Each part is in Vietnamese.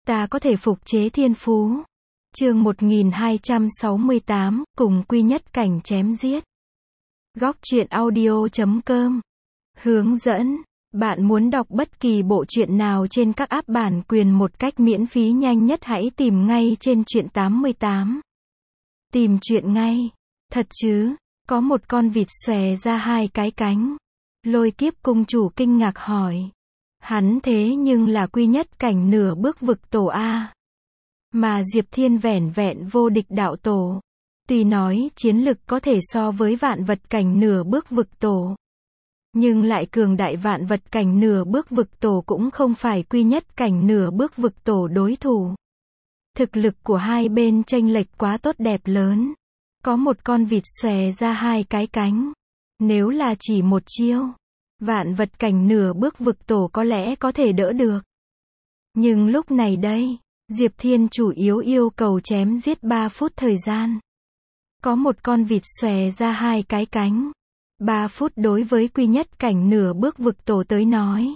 ta có thể phục chế thiên phú. Chương 1268, cùng Quy Nhất Cảnh chém giết. Góc truyện audio.com. Hướng dẫn. Bạn muốn đọc bất kỳ bộ truyện nào trên các app bản quyền một cách miễn phí nhanh nhất, hãy tìm ngay trên truyện 88. Tìm truyện ngay. Thật chứ? Có một con vịt xòe ra hai cái cánh. Lôi Kiếp cung chủ kinh ngạc hỏi. Hắn thế nhưng là Quy Nhất Cảnh nửa bước vực tổ a. Mà Diệp Thiên vẻn vẹn vô địch đạo tổ. Tuy nói chiến lực có thể so với vạn vật cảnh nửa bước vực tổ, nhưng lại cường đại, vạn vật cảnh nửa bước vực tổ cũng không phải Quy Nhất Cảnh nửa bước vực tổ đối thủ. Thực lực của hai bên chênh lệch quá tốt đẹp lớn. Có một con vịt xòe ra hai cái cánh. Nếu là chỉ một chiêu, vạn vật cảnh nửa bước vực tổ có lẽ có thể đỡ được. Nhưng lúc này đây, Diệp Thiên chủ yếu yêu cầu chém giết 3 phút thời gian. Có một con vịt xòe ra hai cái cánh. 3 phút đối với Quy Nhất Cảnh nửa bước vực tổ tới nói,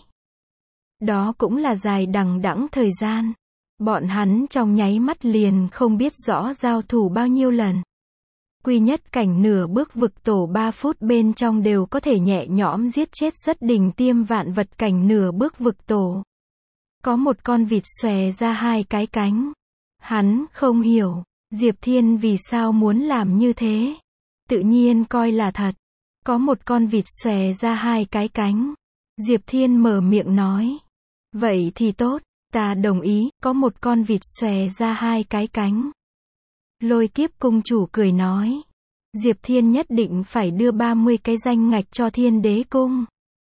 đó cũng là dài đằng đẵng thời gian. Bọn hắn trong nháy mắt liền không biết rõ giao thủ bao nhiêu lần. Quy Nhất Cảnh nửa bước vực tổ 3 phút bên trong đều có thể nhẹ nhõm giết chết rất đỉnh tiêm vạn vật cảnh nửa bước vực tổ. Có một con vịt xòe ra hai cái cánh. Hắn không hiểu, Diệp Thiên vì sao muốn làm như thế. Tự nhiên coi là thật. Có một con vịt xòe ra hai cái cánh. Diệp Thiên mở miệng nói. Vậy thì tốt, ta đồng ý, có một con vịt xòe ra hai cái cánh. Lôi Kiếp cung chủ cười nói. Diệp Thiên nhất định phải đưa 30 cái danh ngạch cho Thiên Đế cung.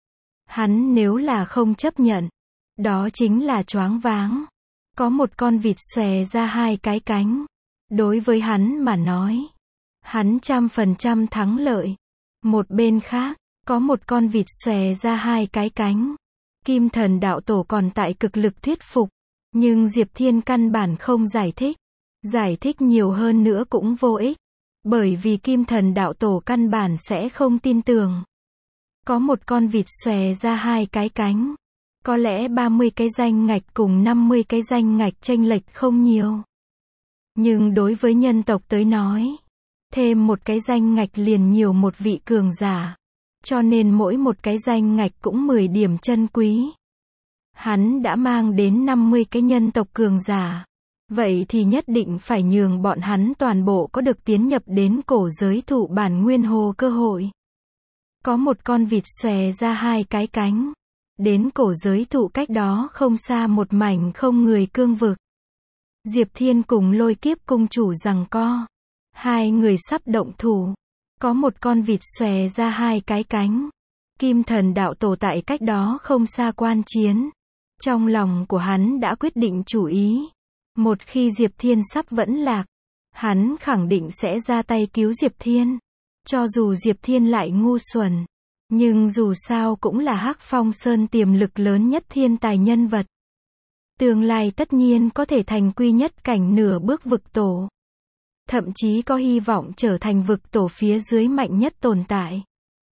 Hắn nếu là không chấp nhận, đó chính là choáng váng. Có một con vịt xòe ra hai cái cánh. Đối với hắn mà nói, hắn 100% thắng lợi. Một bên khác, có một con vịt xòe ra hai cái cánh. Kim Thần đạo tổ còn tại cực lực thuyết phục, nhưng Diệp Thiên căn bản không giải thích. Giải thích nhiều hơn nữa cũng vô ích, bởi vì Kim Thần đạo tổ căn bản sẽ không tin tưởng. Có một con vịt xòe ra hai cái cánh. Có lẽ 30 cái danh ngạch cùng 50 cái danh ngạch chênh lệch không nhiều. Nhưng đối với nhân tộc tới nói, thêm một cái danh ngạch liền nhiều một vị cường giả. Cho nên mỗi một cái danh ngạch cũng 10 điểm chân quý. Hắn đã mang đến 50 cái nhân tộc cường giả. Vậy thì nhất định phải nhường bọn hắn toàn bộ có được tiến nhập đến cổ giới thụ bản nguyên hồ cơ hội. Có một con vịt xòe ra hai cái cánh. Đến cổ giới thụ cách đó không xa một mảnh không người cương vực. Diệp Thiên cùng Lôi Kiếp cung chủ giằng co. Hai người sắp động thủ. Có một con vịt xòe ra hai cái cánh. Kim Thần đạo tổ tại cách đó không xa quan chiến. Trong lòng của hắn đã quyết định chủ ý. Một khi Diệp Thiên sắp vẫn lạc, hắn khẳng định sẽ ra tay cứu Diệp Thiên. Cho dù Diệp Thiên lại ngu xuẩn, nhưng dù sao cũng là Hắc Phong Sơn tiềm lực lớn nhất thiên tài nhân vật. Tương lai tất nhiên có thể thành Quy Nhất Cảnh nửa bước vực tổ. Thậm chí có hy vọng trở thành vực tổ phía dưới mạnh nhất tồn tại.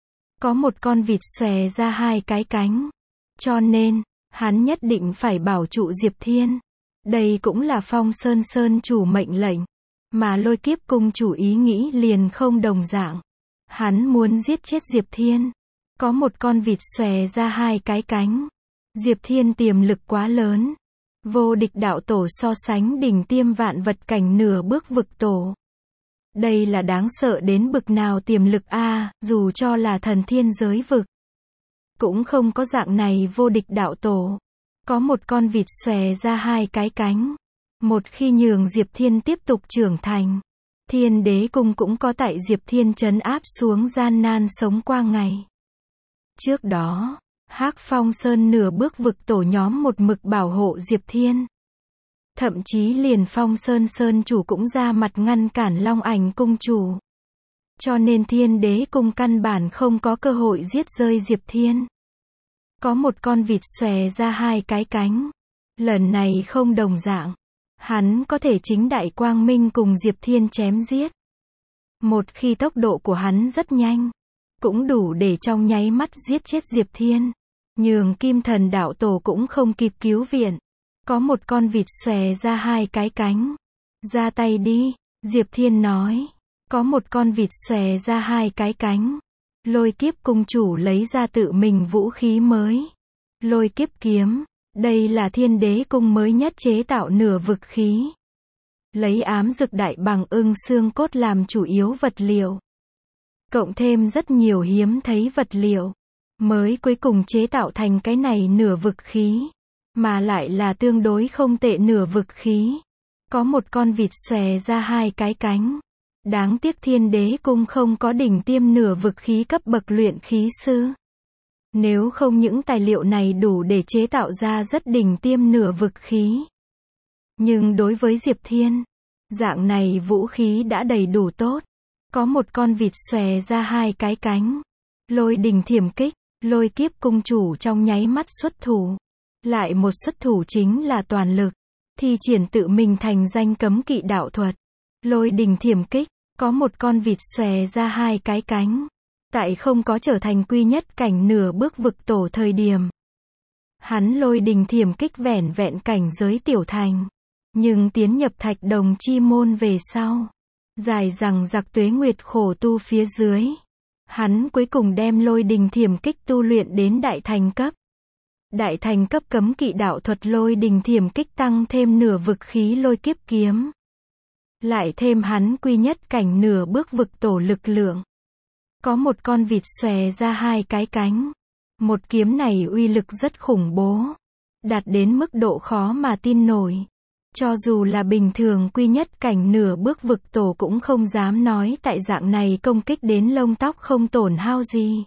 Có một con vịt xòe ra hai cái cánh. Cho nên, hắn nhất định phải bảo trụ Diệp Thiên. Đây cũng là Phong Sơn Sơn chủ mệnh lệnh. Mà Lôi Kiếp cung chủ ý nghĩ liền không đồng dạng. Hắn muốn giết chết Diệp Thiên. Có một con vịt xòe ra hai cái cánh. Diệp Thiên tiềm lực quá lớn. Vô địch đạo tổ so sánh đỉnh tiêm vạn vật cảnh nửa bước vực tổ. Đây là đáng sợ đến bực nào tiềm lực a, dù cho là thần thiên giới vực. Cũng không có dạng này vô địch đạo tổ. Có một con vịt xòe ra hai cái cánh. Một khi nhường Diệp Thiên tiếp tục trưởng thành, Thiên Đế cung cũng có tại Diệp Thiên trấn áp xuống gian nan sống qua ngày. Trước đó, Hắc Phong Sơn nửa bước vực tổ nhóm một mực bảo hộ Diệp Thiên. Thậm chí liền Phong Sơn Sơn chủ cũng ra mặt ngăn cản Long Ảnh cung chủ. Cho nên Thiên Đế cung căn bản không có cơ hội giết rơi Diệp Thiên. Có một con vịt xòe ra hai cái cánh. Lần này không đồng dạng. Hắn có thể chính đại quang minh cùng Diệp Thiên chém giết. Một khi tốc độ của hắn rất nhanh, cũng đủ để trong nháy mắt giết chết Diệp Thiên. Nhường Kim Thần đạo tổ cũng không kịp cứu viện. Có một con vịt xòe ra hai cái cánh. Ra tay đi, Diệp Thiên nói. Có một con vịt xòe ra hai cái cánh. Lôi kiếp cung chủ lấy ra tự mình vũ khí mới. Lôi kiếp kiếm. Đây là Thiên Đế cung mới nhất chế tạo nửa vực khí. Lấy ám dực đại bằng ưng xương cốt làm chủ yếu vật liệu. Cộng thêm rất nhiều hiếm thấy vật liệu. Mới cuối cùng chế tạo thành cái này nửa vực khí. Mà lại là tương đối không tệ nửa vực khí. Có một con vịt xòe ra hai cái cánh. Đáng tiếc Thiên Đế cung không có đỉnh tiêm nửa vực khí cấp bậc luyện khí sư. Nếu không những tài liệu này đủ để chế tạo ra rất đỉnh tiêm nửa vực khí. Nhưng đối với Diệp Thiên, dạng này vũ khí đã đầy đủ tốt. Có một con vịt xòe ra hai cái cánh. Lôi đình thiểm kích, lôi kiếp cung chủ trong nháy mắt xuất thủ. Lại một xuất thủ chính là toàn lực. Thi triển tự mình thành danh cấm kỵ đạo thuật. Lôi đình thiểm kích, có một con vịt xòe ra hai cái cánh. Tại không có trở thành quy nhất cảnh nửa bước vực tổ thời điểm. Hắn lôi đình thiểm kích vẻn vẹn cảnh giới tiểu thành. Nhưng tiến nhập thạch đồng chi môn về sau. Dài rằng giặc tuế nguyệt khổ tu phía dưới. Hắn cuối cùng đem lôi đình thiểm kích tu luyện đến đại thành cấp. Đại thành cấp cấm kỵ đạo thuật lôi đình thiểm kích tăng thêm nửa vực khí lôi kiếp kiếm. Lại thêm hắn quy nhất cảnh nửa bước vực tổ lực lượng. Có một con vịt xòe ra hai cái cánh. Một kiếm này uy lực rất khủng bố. Đạt đến mức độ khó mà tin nổi. Cho dù là bình thường quy nhất cảnh nửa bước vực tổ cũng không dám nói tại dạng này công kích đến lông tóc không tổn hao gì.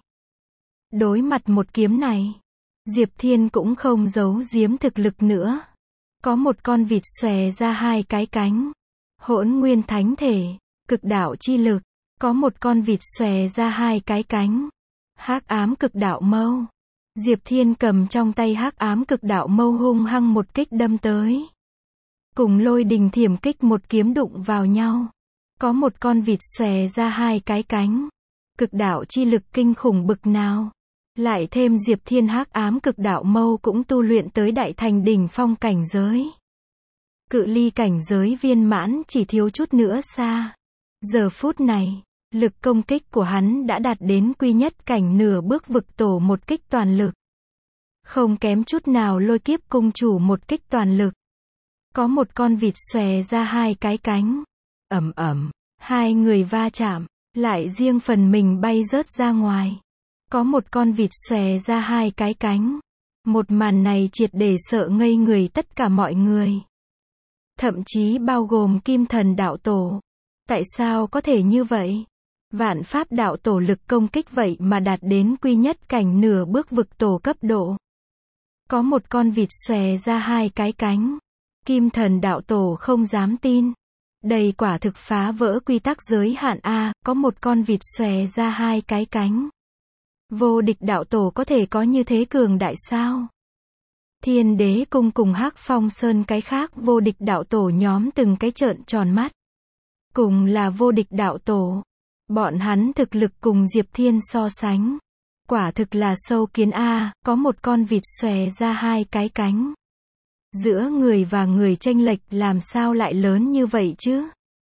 Đối mặt một kiếm này, Diệp Thiên cũng không giấu giếm thực lực nữa. Có một con vịt xòe ra hai cái cánh. Hỗn nguyên thánh thể, cực đạo chi lực. Có một con vịt xòe ra hai cái cánh. Hắc ám cực đạo mâu. Diệp Thiên cầm trong tay hắc ám cực đạo mâu hung hăng một kích đâm tới. Cùng lôi đình thiểm kích một kiếm đụng vào nhau. Có một con vịt xòe ra hai cái cánh. Cực đạo chi lực kinh khủng bực nào. Lại thêm Diệp Thiên hắc ám cực đạo mâu cũng tu luyện tới đại thành đỉnh phong cảnh giới. Cự ly cảnh giới viên mãn chỉ thiếu chút nữa xa. Giờ phút này, lực công kích của hắn đã đạt đến quy nhất cảnh nửa bước vực tổ một kích toàn lực. Không kém chút nào lôi kiếp cung chủ một kích toàn lực. Có một con vịt xòe ra hai cái cánh. Ầm ầm, hai người va chạm, lại riêng phần mình bay rớt ra ngoài. Có một con vịt xòe ra hai cái cánh. Một màn này triệt để sợ ngây người tất cả mọi người. Thậm chí bao gồm Kim Thần đạo tổ. Tại sao có thể như vậy? Vạn Pháp đạo tổ lực công kích vậy mà đạt đến quy nhất cảnh nửa bước vực tổ cấp độ. Có một con vịt xòe ra hai cái cánh. Kim Thần đạo tổ không dám tin. Đây quả thực phá vỡ quy tắc giới hạn a, có một con vịt xòe ra hai cái cánh. Vô địch đạo tổ có thể có như thế cường đại sao? Thiên Đế cung cùng Hắc Phong Sơn cái khác vô địch đạo tổ nhóm từng cái trợn tròn mắt. Cùng là vô địch đạo tổ. Bọn hắn thực lực cùng Diệp Thiên so sánh. Quả thực là sâu kiến a, có một con vịt xòe ra hai cái cánh. Giữa người và người chênh lệch làm sao lại lớn như vậy chứ?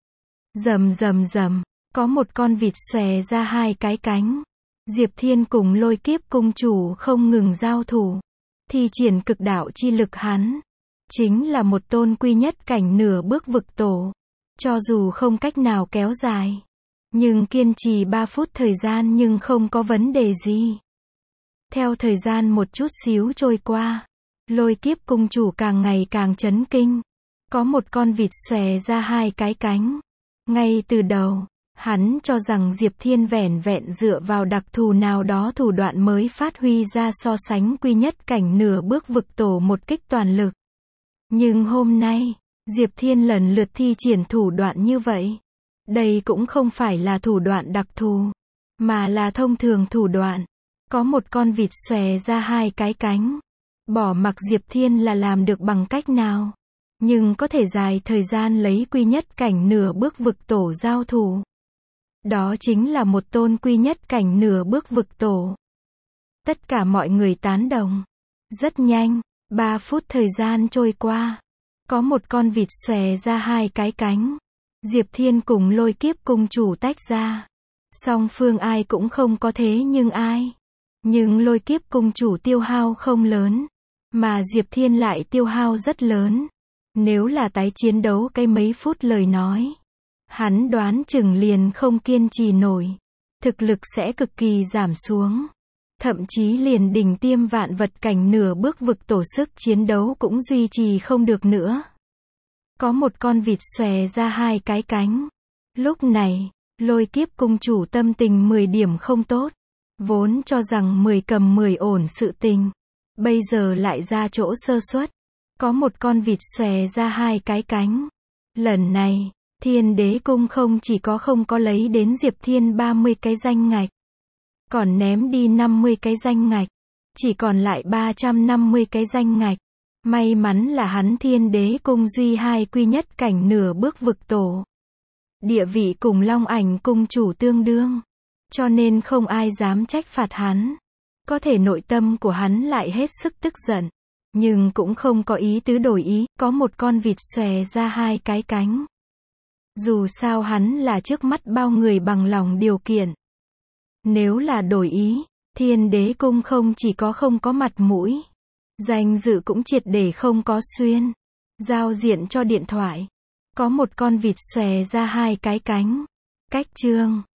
Rầm rầm rầm, có một con vịt xòe ra hai cái cánh. Diệp Thiên cùng lôi kiếp cung chủ không ngừng giao thủ. Thi triển cực đạo chi lực hắn. Chính là một tôn quy nhất cảnh nửa bước vực tổ. Cho dù không cách nào kéo dài. Nhưng kiên trì 3 phút thời gian nhưng không có vấn đề gì. Theo thời gian một chút xíu trôi qua. Lôi kiếp cung chủ càng ngày càng chấn kinh. Có một con vịt xòe ra hai cái cánh. Ngay từ đầu, hắn cho rằng Diệp Thiên vẻn vẹn dựa vào đặc thù nào đó thủ đoạn mới phát huy ra so sánh quy nhất cảnh nửa bước vực tổ một kích toàn lực. Nhưng hôm nay, Diệp Thiên lần lượt thi triển thủ đoạn như vậy. Đây cũng không phải là thủ đoạn đặc thù, mà là thông thường thủ đoạn. Có một con vịt xòe ra hai cái cánh. Bỏ mặc Diệp Thiên là làm được bằng cách nào. Nhưng có thể dài thời gian lấy quy nhất cảnh nửa bước vực tổ giao thủ. Đó chính là một tôn quy nhất cảnh nửa bước vực tổ. Tất cả mọi người tán đồng. Rất nhanh, 3 phút thời gian trôi qua. Có một con vịt xòe ra 2 cái cánh. Diệp Thiên cùng Lôi Kiếp cung chủ tách ra. Song phương ai cũng không có thế nhưng ai. Nhưng Lôi Kiếp cung chủ tiêu hao không lớn. Mà Diệp Thiên lại tiêu hao rất lớn. Nếu là tái chiến đấu cái mấy phút lời nói. Hắn đoán chừng liền không kiên trì nổi. Thực lực sẽ cực kỳ giảm xuống. Thậm chí liền đỉnh tiêm vạn vật cảnh nửa bước vực tổ sức chiến đấu cũng duy trì không được nữa. Có một con vịt xòe ra 2 cái cánh. Lúc này, Lôi Kiếp cung chủ tâm tình 10 điểm không tốt. Vốn cho rằng 10 cầm 10 ổn sự tình. Bây giờ lại ra chỗ sơ suất. Có một con vịt xòe ra 2 cái cánh. Lần này, Thiên Đế cung không chỉ không có lấy đến Diệp Thiên 30 cái danh ngạch. Còn ném đi 50 cái danh ngạch. Chỉ còn lại 350 cái danh ngạch. May mắn là hắn Thiên Đế cung duy 2 quy nhất cảnh nửa bước vực tổ. Địa vị cùng Long Ảnh cung chủ tương đương. Cho nên không ai dám trách phạt hắn. Có thể nội tâm của hắn lại hết sức tức giận. Nhưng cũng không có ý tứ đổi ý. Có một con vịt xòe ra 2 cái cánh. Dù sao hắn là trước mắt bao người bằng lòng điều kiện. Nếu là đổi ý, Thiên Đế cung không chỉ không có mặt mũi. Danh dự cũng triệt để không có xuyên. Giao diện cho điện thoại. Có một con vịt xòe ra 2 cái cánh. Cách chương